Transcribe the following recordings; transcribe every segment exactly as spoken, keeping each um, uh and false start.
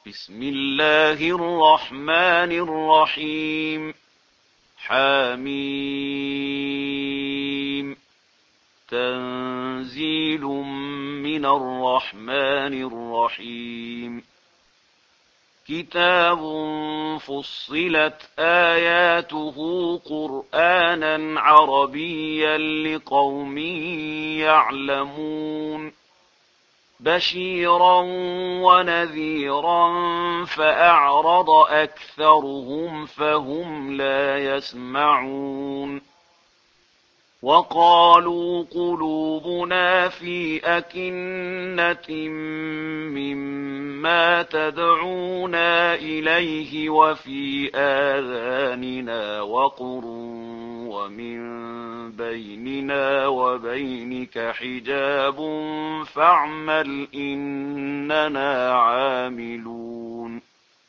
بسم الله الرحمن الرحيم. حميم. تنزيل من الرحمن الرحيم. كتاب فصلت آياته قرآنا عربيا لقوم يعلمون بشيرا ونذيرا فأعرض أكثرهم فهم لا يسمعون وقالوا قلوبنا في أكنة مما تدعونا إليه وفي آذاننا وقر ومن بيننا وبينك حجاب فاعمل إننا عاملون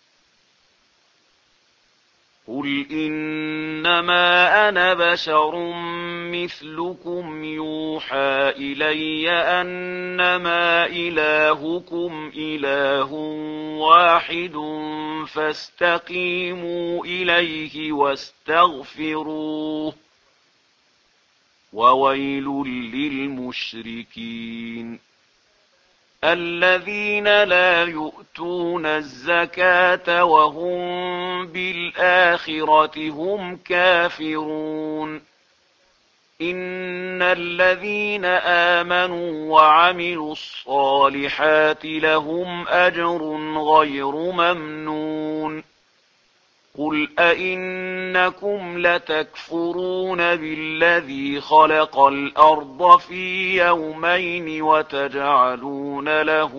قل إنما أنا بشر مثلكم يوحى إلي أنما إلهكم إله واحد فاستقيموا إليه واستغفروه وويل للمشركين الذين لا يؤتون الزكاة وهم بالآخرة هم كافرون إن الذين آمنوا وعملوا الصالحات لهم أجر غير ممنون قل أئنكم لتكفرون بالذي خلق الأرض في يومين وتجعلون له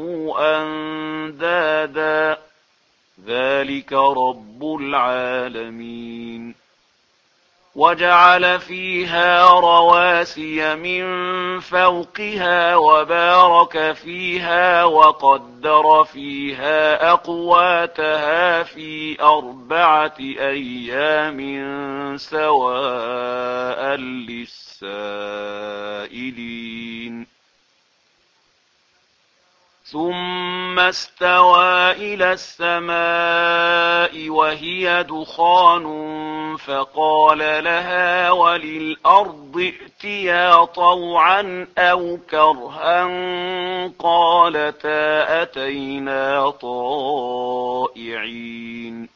أندادا ذلك رب العالمين وجعل فيها رواسي من فوقها وبارك فيها وقدر فيها أقواتها في أربعة أيام سواء للسائلين ثم استوى إلى السماء وهي دخان فقال لها وللأرض ائتيا طوعا أو كرها قالتا أتينا طائعين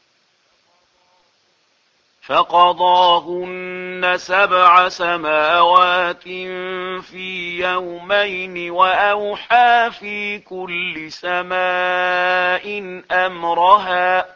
فقضاهن سبع سماوات في يومين وأوحى في كل سماء أمرها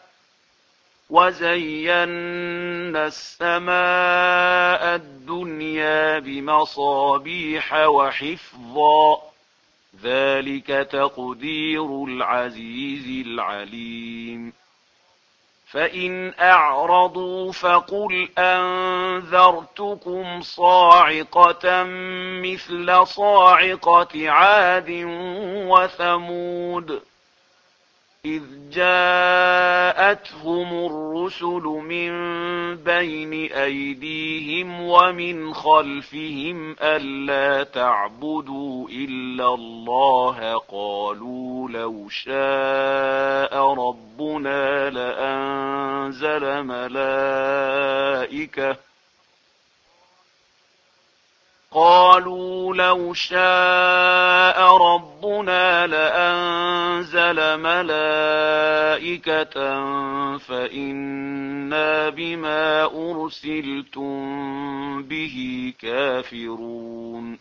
وزينا السماء الدنيا بمصابيح وحفظا ذلك تقدير العزيز العليم فإن أعرضوا فقل أنذرتكم صاعقة مثل صاعقة عاد وثمود إذ جاءتهم الرسل من بين أيديهم ومن خلفهم ألا تعبدوا إلا الله قالوا لو شاء ربنا لأنزل ملائكة قالوا لو شاء ربنا لأنزل ملائكة فإنا بما أرسلتم به كافرون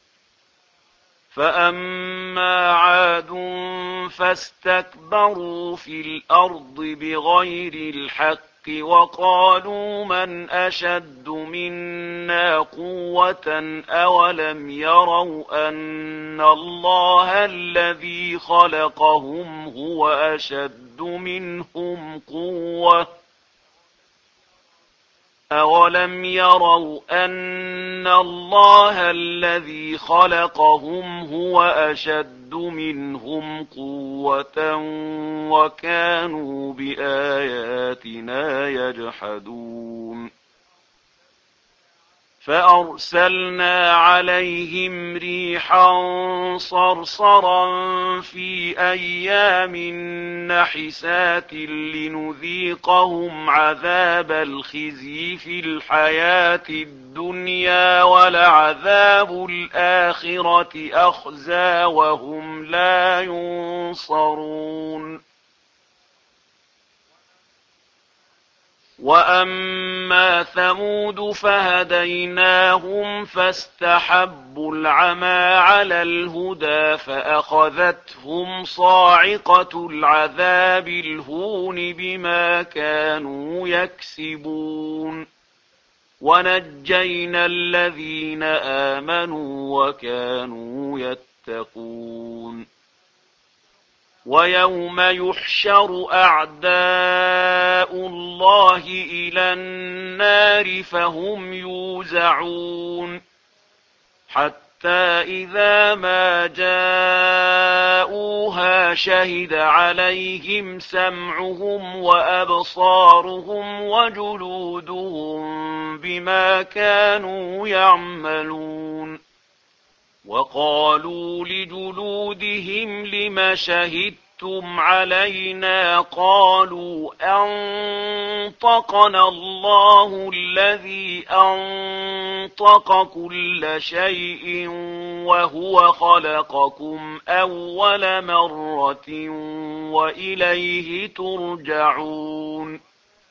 فأما عاد فاستكبروا في الأرض بغير الحق وقالوا من أشد منا قوة أولم يروا أن الله الذي خلقهم هو أشد منهم قوة أولم يروا أن الله الذي خلقهم هو أشد منهم قوة وكانوا بآياتنا يجحدون فأرسلنا عليهم ريحا صرصرا في أيام نحسات لنذيقهم عذاب الخزي في الحياة الدنيا ولعذاب الآخرة أخزى وهم لا ينصرون. وأما ثمود فهديناهم فاستحبوا العمى على الهدى فأخذتهم صاعقة العذاب الهون بما كانوا يكسبون. ونجينا الذين آمنوا وكانوا يتقون. ويوم يحشر أعداء الله إلى النار فهم يوزعون حتى إذا ما جاءوها شهد عليهم سمعهم وأبصارهم وجلودهم بما كانوا يعملون. وقالوا لجلودهم لم شهدتم علينا قالوا أنطقنا الله الذي أنطق كل شيء وهو خلقكم أول مرة وإليه ترجعون.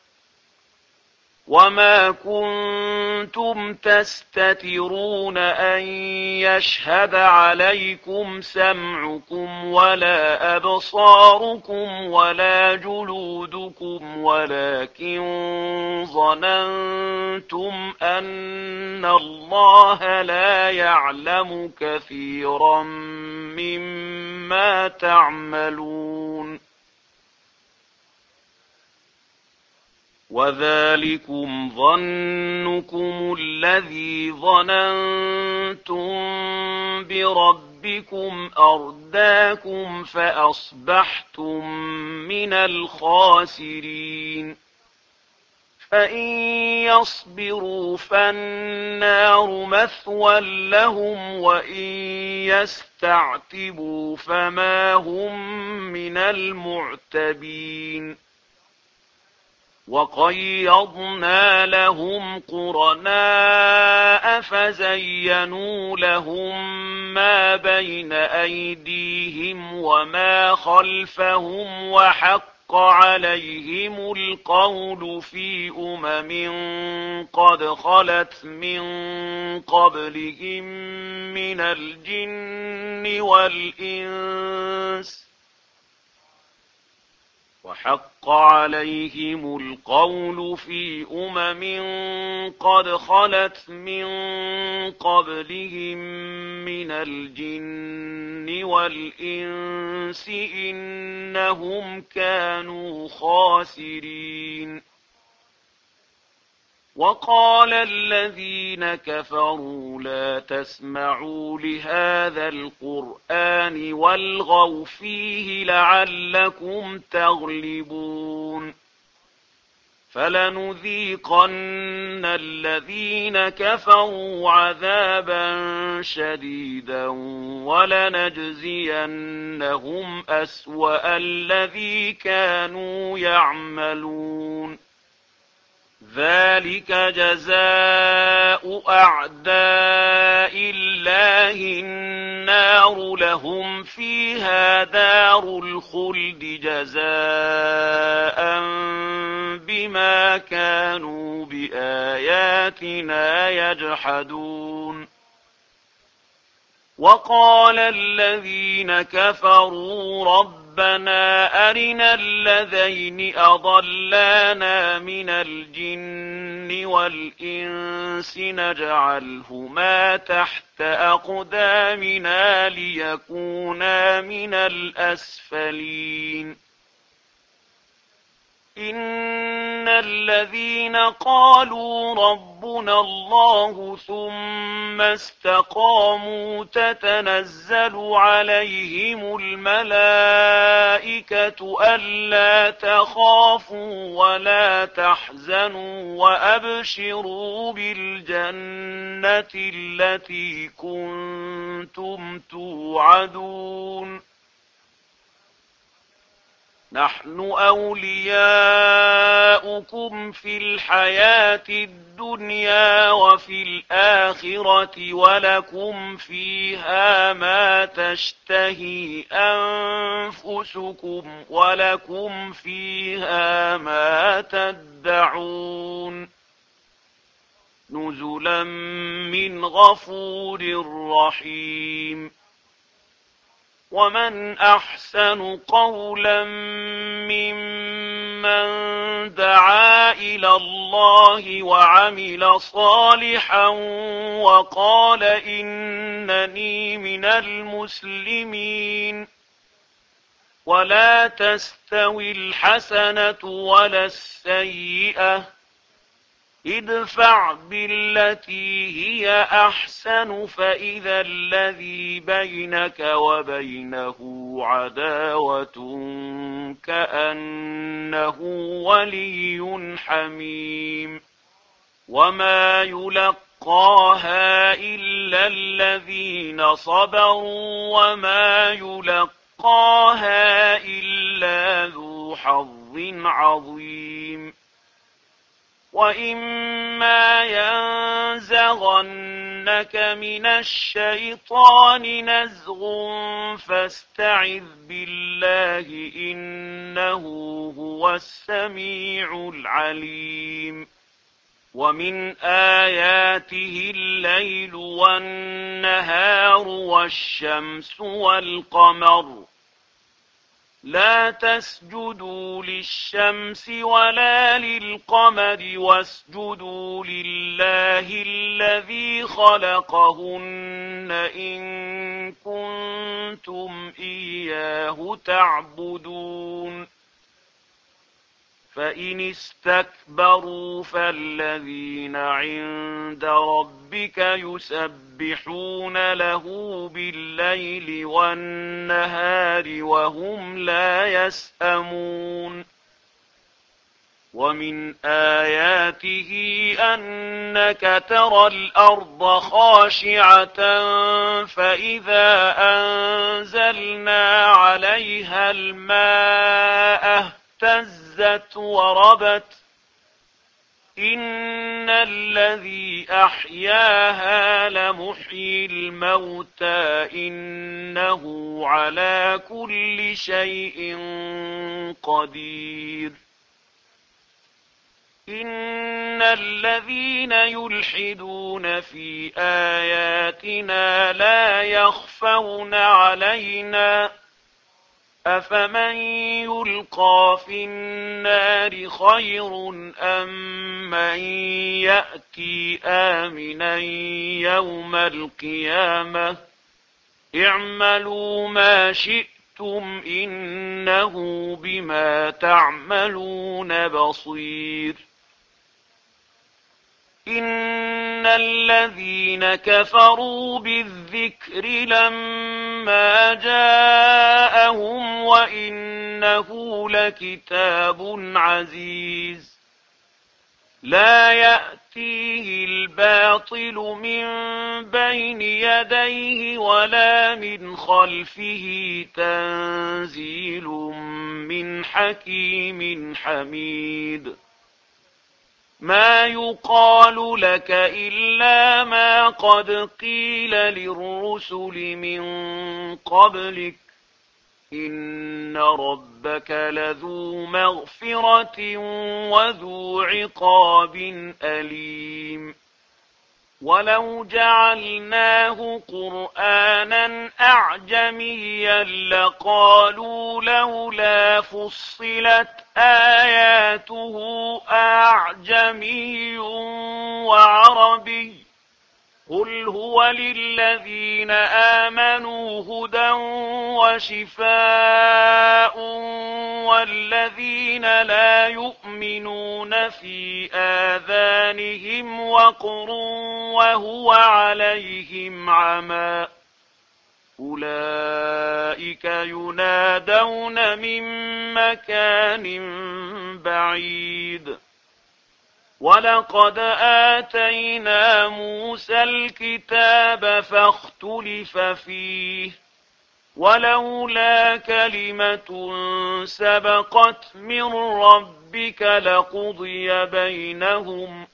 وما كنتم تستترون أن يشهد عليكم سمعكم ولا أبصاركم ولا جلودكم ولكن ظننتم أن الله لا يعلم كثيرا مما تعملون. وذلكم ظنكم الذي ظننتم بربكم أرداكم فأصبحتم من الخاسرين. فإن يصبروا فالنار مثوى لهم وإن يستعتبوا فما هم من المعتبين. وقيضنا لهم قرناء فزينوا لهم ما بين أيديهم وما خلفهم وحق عليهم القول في أمم قد خلت من قبلهم من الجن والإنس وحق عليهم القول في أمم قد خلت من قبلهم من الجن والإنس إنهم كانوا خاسرين. وقال الذين كفروا لا تسمعوا لهذا القرآن والغوا فيه لعلكم تغلبون. فلنذيقن الذين كفروا عذابا شديدا ولنجزينهم أسوأ الذي كانوا يعملون. ذلك جزاء أعداء الله النار لهم فيها دار الخلد جزاء بما كانوا بآياتنا يجحدون. وقال الذين كفروا ربنا أرنا الذين أضلانا من الجن والإنس نجعلهما تحت أقدامنا ليكونا من الأسفلين. إن الذين قالوا ربنا الله ثم استقاموا تتنزل عليهم الملائكة ألا تخافوا ولا تحزنوا وأبشروا بالجنة التي كنتم توعدون نحن أولياؤكم في الحياة الدنيا وفي الآخرة ولكم فيها ما تشتهي أنفسكم ولكم فيها ما تدعون نزلا من غفور رحيم ومن أحسن قولا ممن دعا إلى الله وعمل صالحا وقال إنني من المسلمين ولا تستوي الحسنة ولا السيئة ادفع بالتي هي أحسن فإذا الذي بينك وبينه عداوة كأنه ولي حميم وما يلقاها إلا الذين صبروا وما يلقاها إلا ذو حظ عظيم وإما ينزغنك من الشيطان نزغ فاستعذ بالله إنه هو السميع العليم ومن آياته الليل والنهار والشمس والقمر لا تسجدوا للشمس ولا للقمر واسجدوا لله الذي خلقهن إن كنتم إياه تعبدون فإن استكبروا فالذين عند ربك يسبحون له بالليل والنهار وهم لا يسأمون ومن آياته أنك ترى الأرض خاشعة فإذا أنزلنا عليها الماء اهتزت وربت إن الذي أحياها لمحيي الموتى إنه على كل شيء قدير إن الذين يلحدون في آياتنا لا يخفون علينا أفمن يلقى في النار خير أم من يأتي آمنا يوم القيامة اعملوا ما شئتم إنه بما تعملون بصير إن الذين كفروا بالذكر لما جاءهم وإنه لكتاب عزيز لا يأتيه الباطل من بين يديه ولا من خلفه تنزيل من حكيم حميد ما يقال لك إلا ما قد قيل للرسل من قبلك إن ربك لذو مغفرة وذو عقاب أليم ولو جعلناه قرآنا أعجميا لقالوا لولا فصلت آياته أعجمي وعربي قل هو للذين آمنوا هدى وشفاء والذين لا يؤمنون في آذانهم وقر وهو عليهم عمى أولئك ينادون من مكان بعيد ولقد آتينا موسى الكتاب فاختلف فيه ولولا كلمة سبقت من ربك لقضي بينهم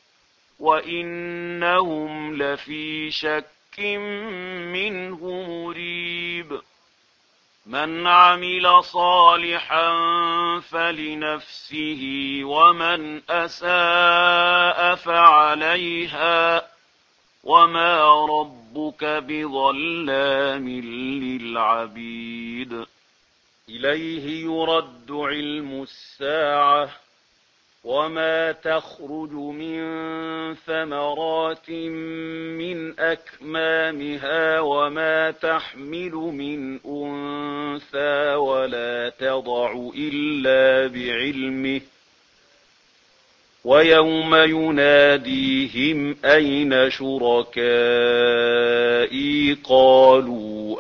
وإنهم لفي شك منه مريب من عمل صالحا فلنفسه ومن أساء فعليها وما ربك بظلام للعبيد إليه يرد علم الساعة وما تخرج من ثمرات من أكمامها وما تحمل من أنثى ولا تضع إلا بعلمه ويوم يناديهم أين شركائي قالوا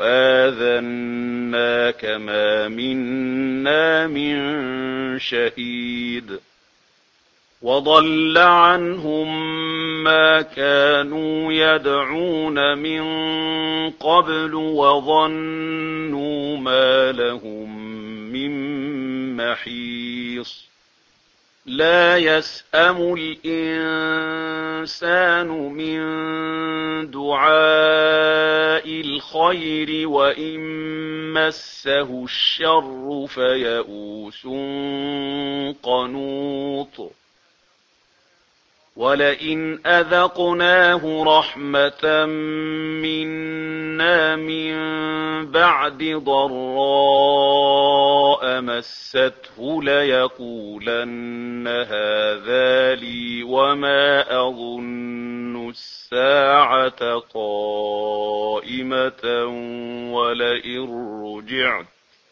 آذناك ما منا من شهيد وضل عنهم ما كانوا يدعون من قبل وظنوا ما لهم من محيص لا يسأم الإنسان من دعاء الخير وإن مسه الشر فيئوس قنوط ولئن أذقناه رحمة منا من بعد ضراء مسته ليقولن هذا لي وما أظن الساعة قائمة ولئن رجعت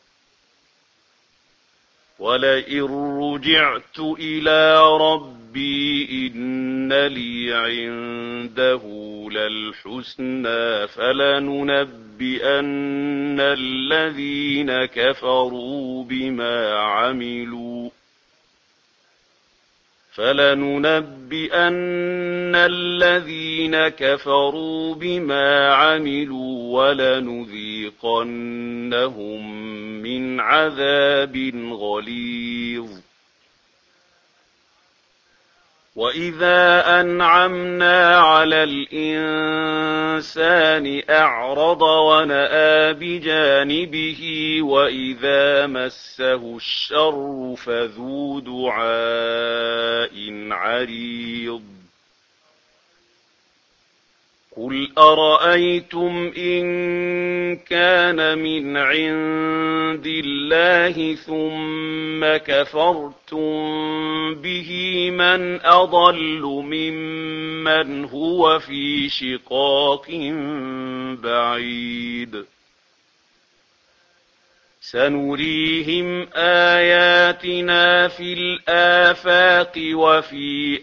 ولئن رجعت إلى ربي إن لي عنده للحسنى فلننبئن الذين كفروا بما عملوا فلننبئن الذين كفروا بما عملوا ولنذيقنهم من عذاب غليظ وإذا أنعمنا على الإنسان أعرض ونأى بجانبه وإذا مسه الشر فذو دعاء عريض قل أرأيتم إن كان من عند الله ثم كفرتم به من أضل ممن هو في شقاق بعيد سنريهم آياتنا في الآفاق وفي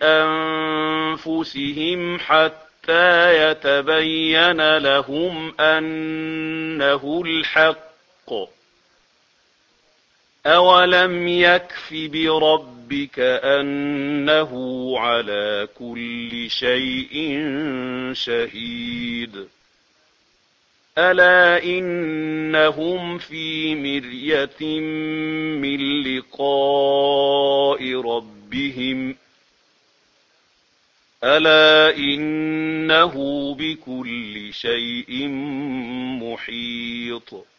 أنفسهم حتى حتى يتبين لهم أنه الحق أولم يكف بربك أنه على كل شيء شهيد ألا إنهم في مرية من لقاء ربهم ألا إنه بكل شيء محيط